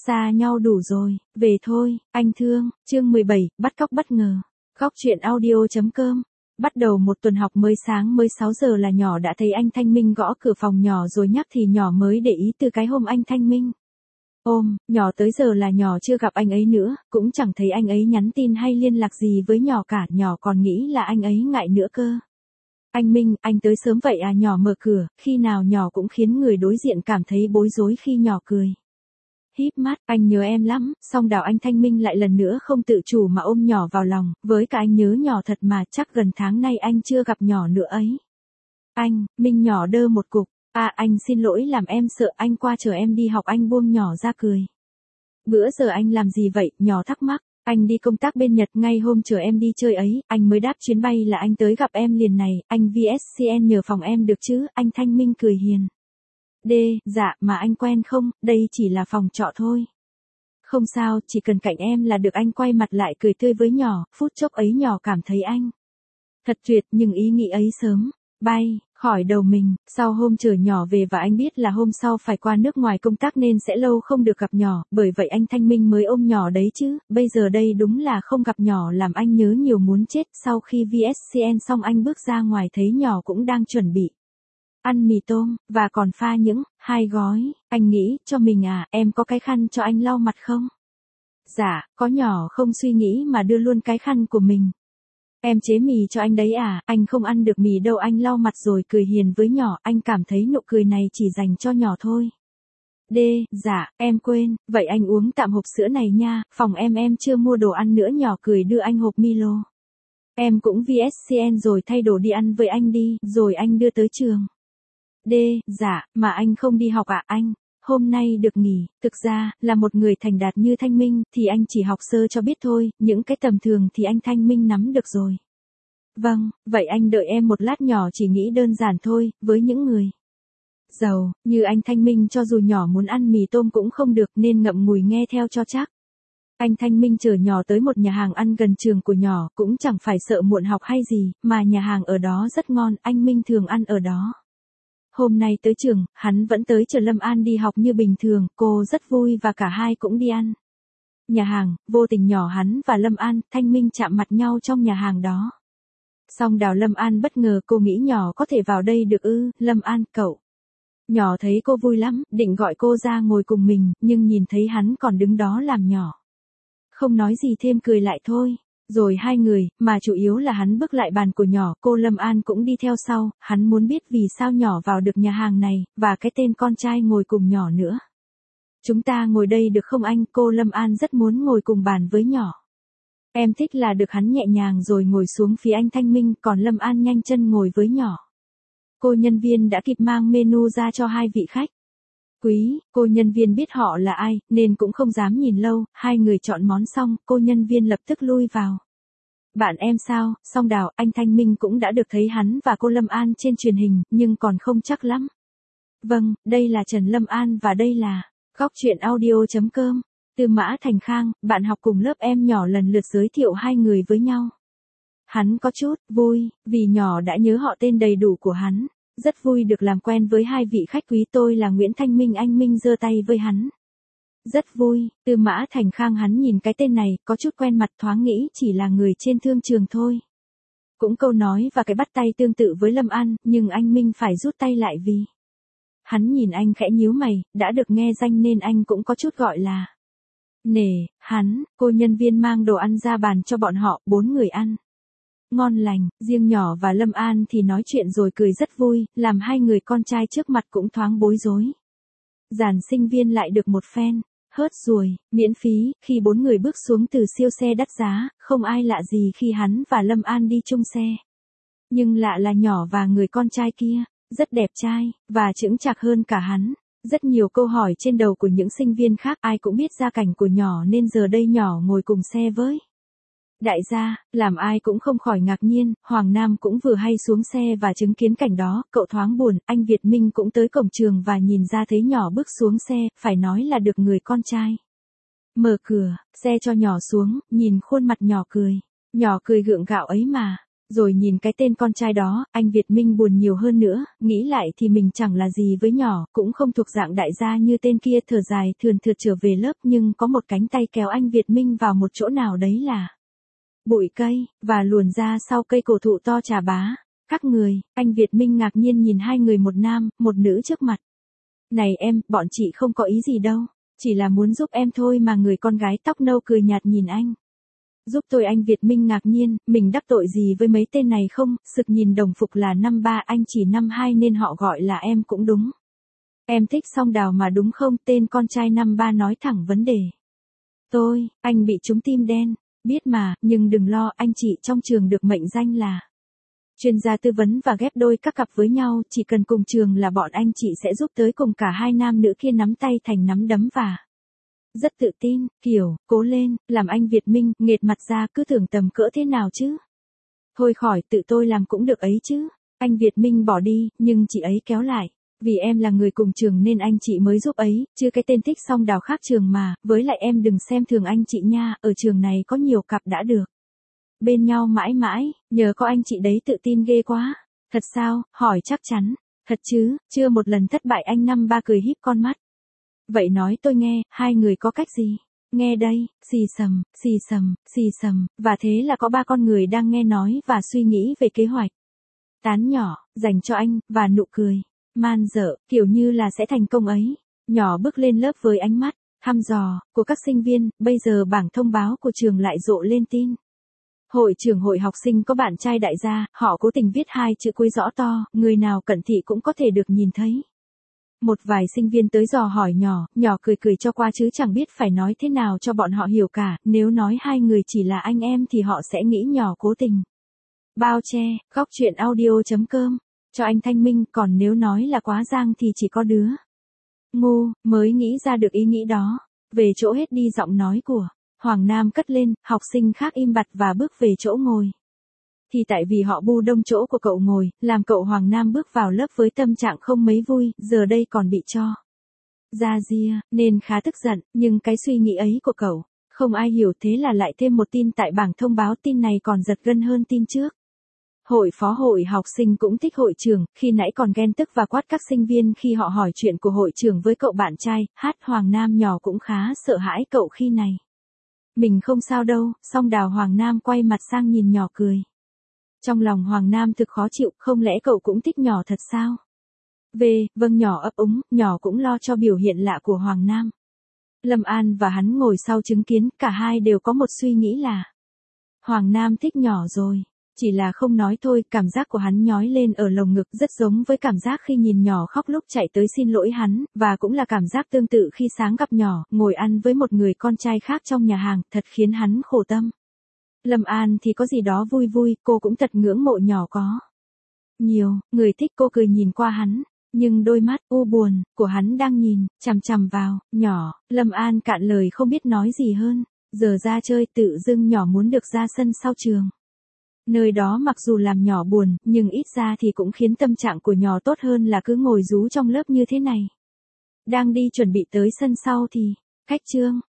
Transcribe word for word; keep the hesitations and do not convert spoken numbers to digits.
xa nhau đủ rồi, về thôi, anh thương. Chương mười bảy, bắt cóc bất ngờ. Góc truyện audio chấm com. Bắt đầu một tuần học mới, sáng mới sáu giờ là nhỏ đã thấy anh Thanh Minh gõ cửa phòng nhỏ rồi nhắc thì nhỏ mới để ý từ cái hôm anh Thanh Minh ôm, nhỏ tới giờ là nhỏ chưa gặp anh ấy nữa, cũng chẳng thấy anh ấy nhắn tin hay liên lạc gì với nhỏ cả, nhỏ còn nghĩ là anh ấy ngại nữa cơ. Anh Minh, anh tới sớm vậy à? Nhỏ mở cửa, khi nào nhỏ cũng khiến người đối diện cảm thấy bối rối khi nhỏ cười. Híp mắt, anh nhớ em lắm, xong đào anh Thanh Minh lại lần nữa không tự chủ mà ôm nhỏ vào lòng, với cả anh nhớ nhỏ thật mà, chắc gần tháng nay anh chưa gặp nhỏ nữa ấy. Anh, Minh nhỏ đơ một cục, à anh xin lỗi làm em sợ, anh qua chờ em đi học. Anh buông nhỏ ra cười. Bữa giờ anh làm gì vậy? Nhỏ thắc mắc. Anh đi công tác bên Nhật, ngay hôm chờ em đi chơi ấy, anh mới đáp chuyến bay là anh tới gặp em liền này, anh vê ét xê en nhờ phòng em được chứ? Anh Thanh Minh cười hiền. D, dạ, mà anh quen không, đây chỉ là phòng trọ thôi. Không sao, chỉ cần cạnh em là được. Anh quay mặt lại cười tươi với nhỏ, phút chốc ấy nhỏ cảm thấy anh thật tuyệt, nhưng ý nghĩ ấy sớm bay khỏi đầu mình. Sau hôm chờ nhỏ về và anh biết là hôm sau phải qua nước ngoài công tác nên sẽ lâu không được gặp nhỏ, bởi vậy anh Thanh Minh mới ôm nhỏ đấy chứ, bây giờ đây đúng là không gặp nhỏ làm anh nhớ nhiều muốn chết. Sau khi vê ét xê en xong anh bước ra ngoài thấy nhỏ cũng đang chuẩn bị ăn mì tôm, và còn pha những, hai gói. Anh nghĩ cho mình à, em có cái khăn cho anh lau mặt không? Dạ, có. Nhỏ không suy nghĩ mà đưa luôn cái khăn của mình. Em chế mì cho anh đấy à, anh không ăn được mì đâu. Anh lau mặt rồi cười hiền với nhỏ, anh cảm thấy nụ cười này chỉ dành cho nhỏ thôi. D, dạ, em quên, vậy anh uống tạm hộp sữa này nha, phòng em em chưa mua đồ ăn nữa. Nhỏ cười đưa anh hộp Milo. Em cũng vê ét xê en rồi, thay đồ đi ăn với anh đi, rồi anh đưa tới trường. D, dạ, mà anh không đi học à? Anh hôm nay được nghỉ. Thực ra, là một người thành đạt như Thanh Minh, thì anh chỉ học sơ cho biết thôi, những cái tầm thường thì anh Thanh Minh nắm được rồi. Vâng, vậy anh đợi em một lát. Nhỏ chỉ nghĩ đơn giản thôi, với những người giàu như anh Thanh Minh cho dù nhỏ muốn ăn mì tôm cũng không được nên ngậm ngùi nghe theo cho chắc. Anh Thanh Minh chở nhỏ tới một nhà hàng ăn gần trường của nhỏ, cũng chẳng phải sợ muộn học hay gì, mà nhà hàng ở đó rất ngon, anh Minh thường ăn ở đó. Hôm nay tới trường, hắn vẫn tới chở Lâm An đi học như bình thường, cô rất vui và cả hai cũng đi ăn. Nhà hàng, vô tình nhỏ hắn và Lâm An, Thanh Minh chạm mặt nhau trong nhà hàng đó. Xong đào Lâm An bất ngờ, cô nghĩ nhỏ có thể vào đây được ư? Lâm An, cậu. Nhỏ thấy cô vui lắm, định gọi cô ra ngồi cùng mình, nhưng nhìn thấy hắn còn đứng đó làm nhỏ không nói gì thêm, cười lại thôi. Rồi hai người, mà chủ yếu là hắn bước lại bàn của nhỏ, cô Lâm An cũng đi theo sau, hắn muốn biết vì sao nhỏ vào được nhà hàng này, và cái tên con trai ngồi cùng nhỏ nữa. Chúng ta ngồi đây được không anh? Cô Lâm An rất muốn ngồi cùng bàn với nhỏ. Em thích là được. Hắn nhẹ nhàng rồi ngồi xuống phía anh Thanh Minh, còn Lâm An nhanh chân ngồi với nhỏ. Cô nhân viên đã kịp mang menu ra cho hai vị khách quý, cô nhân viên biết họ là ai, nên cũng không dám nhìn lâu, hai người chọn món xong, cô nhân viên lập tức lui vào. Bạn em sao? Song đào, anh Thanh Minh cũng đã được thấy hắn và cô Lâm An trên truyền hình, nhưng còn không chắc lắm. Vâng, đây là Trần Lâm An và đây là góc truyện audio chấm com. Từ Mã Thành Khang, bạn học cùng lớp em nhỏ lần lượt giới thiệu hai người với nhau. Hắn có chút vui, vì nhỏ đã nhớ họ tên đầy đủ của hắn. Rất vui được làm quen với hai vị khách quý. Tôi là Nguyễn Thanh Minh. Anh Minh giơ tay với hắn. Rất vui. Từ Mã Thành Khang, hắn nhìn cái tên này, có chút quen mặt, thoáng nghĩ chỉ là người trên thương trường thôi. Cũng câu nói và cái bắt tay tương tự với Lâm An, nhưng anh Minh phải rút tay lại vì hắn nhìn anh khẽ nhíu mày, đã được nghe danh nên anh cũng có chút gọi là nể hắn. Cô nhân viên mang đồ ăn ra bàn cho bọn họ, bốn người ăn ngon lành, riêng nhỏ và Lâm An thì nói chuyện rồi cười rất vui, làm hai người con trai trước mặt cũng thoáng bối rối. Dàn sinh viên lại được một phen hớt ruồi, miễn phí, khi bốn người bước xuống từ siêu xe đắt giá, không ai lạ gì khi hắn và Lâm An đi chung xe. Nhưng lạ là nhỏ và người con trai kia, rất đẹp trai, và chững chạc hơn cả hắn. Rất nhiều câu hỏi trên đầu của những sinh viên khác, ai cũng biết gia cảnh của nhỏ nên giờ đây nhỏ ngồi cùng xe với đại gia, làm ai cũng không khỏi ngạc nhiên. Hoàng Nam cũng vừa hay xuống xe và chứng kiến cảnh đó, cậu thoáng buồn. Anh Việt Minh cũng tới cổng trường và nhìn ra thấy nhỏ bước xuống xe, phải nói là được người con trai mở cửa xe cho nhỏ xuống, nhìn khuôn mặt nhỏ cười. Nhỏ cười gượng gạo ấy mà. Rồi nhìn cái tên con trai đó, anh Việt Minh buồn nhiều hơn nữa, nghĩ lại thì mình chẳng là gì với nhỏ, cũng không thuộc dạng đại gia như tên kia, thở dài thườn thượt trở về lớp, nhưng có một cánh tay kéo anh Việt Minh vào một chỗ nào đấy là bụi cây, và luồn ra sau cây cổ thụ to trà bá. Các người, anh Việt Minh ngạc nhiên nhìn hai người, một nam, một nữ trước mặt. Này em, bọn chị không có ý gì đâu, chỉ là muốn giúp em thôi mà. Người con gái tóc nâu cười nhạt nhìn anh. Giúp tôi? Anh Việt Minh ngạc nhiên, mình đắc tội gì với mấy tên này không? Sực nhìn đồng phục là năm ba, anh chỉ năm hai nên họ gọi là em cũng đúng. Em thích Song Đào mà đúng không? Tên con trai năm ba nói thẳng vấn đề. Tôi, anh bị trúng tim đen, biết mà, nhưng đừng lo, anh chị trong trường được mệnh danh là chuyên gia tư vấn và ghép đôi các cặp với nhau, chỉ cần cùng trường là bọn anh chị sẽ giúp tới cùng cả hai nam nữ kia nắm tay thành nắm đấm và rất tự tin, kiểu, cố lên, làm anh Việt Minh nghệt mặt ra, cứ tưởng tầm cỡ thế nào chứ. Thôi khỏi, tự tôi làm cũng được ấy chứ. Anh Việt Minh bỏ đi, nhưng chị ấy kéo lại. Vì em là người cùng trường nên anh chị mới giúp ấy, chứ cái tên thích Song Đào khác trường mà, với lại em đừng xem thường anh chị nha, ở trường này có nhiều cặp đã được bên nhau mãi mãi, nhờ có anh chị đấy tự tin ghê quá. Thật sao? Hỏi chắc chắn. Thật chứ, chưa một lần thất bại. Anh năm ba cười híp con mắt. Vậy nói tôi nghe, hai người có cách gì? Nghe đây, xì xầm, xì xầm, xì xầm, và thế là có ba con người đang nghe nói và suy nghĩ về kế hoạch tán nhỏ, dành cho anh, và nụ cười man dợ, kiểu như là sẽ thành công ấy. Nhỏ bước lên lớp với ánh mắt thăm dò của các sinh viên, bây giờ bảng thông báo của trường lại rộ lên tin. Hội trưởng hội học sinh có bạn trai đại gia, họ cố tình viết hai chữ cuối rõ to, người nào cận thị cũng có thể được nhìn thấy. Một vài sinh viên tới dò hỏi nhỏ, nhỏ cười cười cho qua chứ chẳng biết phải nói thế nào cho bọn họ hiểu cả, nếu nói hai người chỉ là anh em thì họ sẽ nghĩ nhỏ cố tình bao che. Góc truyện audio chấm com cho anh Thanh Minh, còn nếu nói là quá giang thì chỉ có đứa ngu mới nghĩ ra được ý nghĩ đó. Về chỗ hết đi, giọng nói của Hoàng Nam cất lên, học sinh khác im bặt và bước về chỗ ngồi. Thì tại vì họ bu đông chỗ của cậu ngồi, làm cậu Hoàng Nam bước vào lớp với tâm trạng không mấy vui, giờ đây còn bị cho ra ria, nên khá tức giận, nhưng cái suy nghĩ ấy của cậu không ai hiểu, thế là lại thêm một tin tại bảng thông báo. Tin này còn giật gân hơn tin trước. Hội phó hội học sinh cũng thích hội trưởng, khi nãy còn ghen tức và quát các sinh viên khi họ hỏi chuyện của hội trưởng với cậu bạn trai. Hát Hoàng Nam nhỏ cũng khá sợ hãi cậu khi này. Mình không sao đâu. Song Đào. Hoàng Nam quay mặt sang nhìn nhỏ cười. Trong lòng Hoàng Nam thực khó chịu, không lẽ cậu cũng thích nhỏ thật sao? Về, vâng, nhỏ ấp úng, nhỏ cũng lo cho biểu hiện lạ của Hoàng Nam. Lâm An và hắn ngồi sau chứng kiến, cả hai đều có một suy nghĩ là Hoàng Nam thích nhỏ rồi. Chỉ là không nói thôi, cảm giác của hắn nhói lên ở lồng ngực, rất giống với cảm giác khi nhìn nhỏ khóc lúc chạy tới xin lỗi hắn, và cũng là cảm giác tương tự khi sáng gặp nhỏ, ngồi ăn với một người con trai khác trong nhà hàng, thật khiến hắn khổ tâm. Lâm An thì có gì đó vui vui, cô cũng thật ngưỡng mộ nhỏ có nhiều người thích. Cô cười nhìn qua hắn, nhưng đôi mắt u buồn của hắn đang nhìn chằm chằm vào nhỏ. Lâm An cạn lời không biết nói gì hơn. Giờ ra chơi, tự dưng nhỏ muốn được ra sân sau trường. Nơi đó mặc dù làm nhỏ buồn, nhưng ít ra thì cũng khiến tâm trạng của nhỏ tốt hơn là cứ ngồi rú trong lớp như thế này. Đang đi chuẩn bị tới sân sau thì khách trương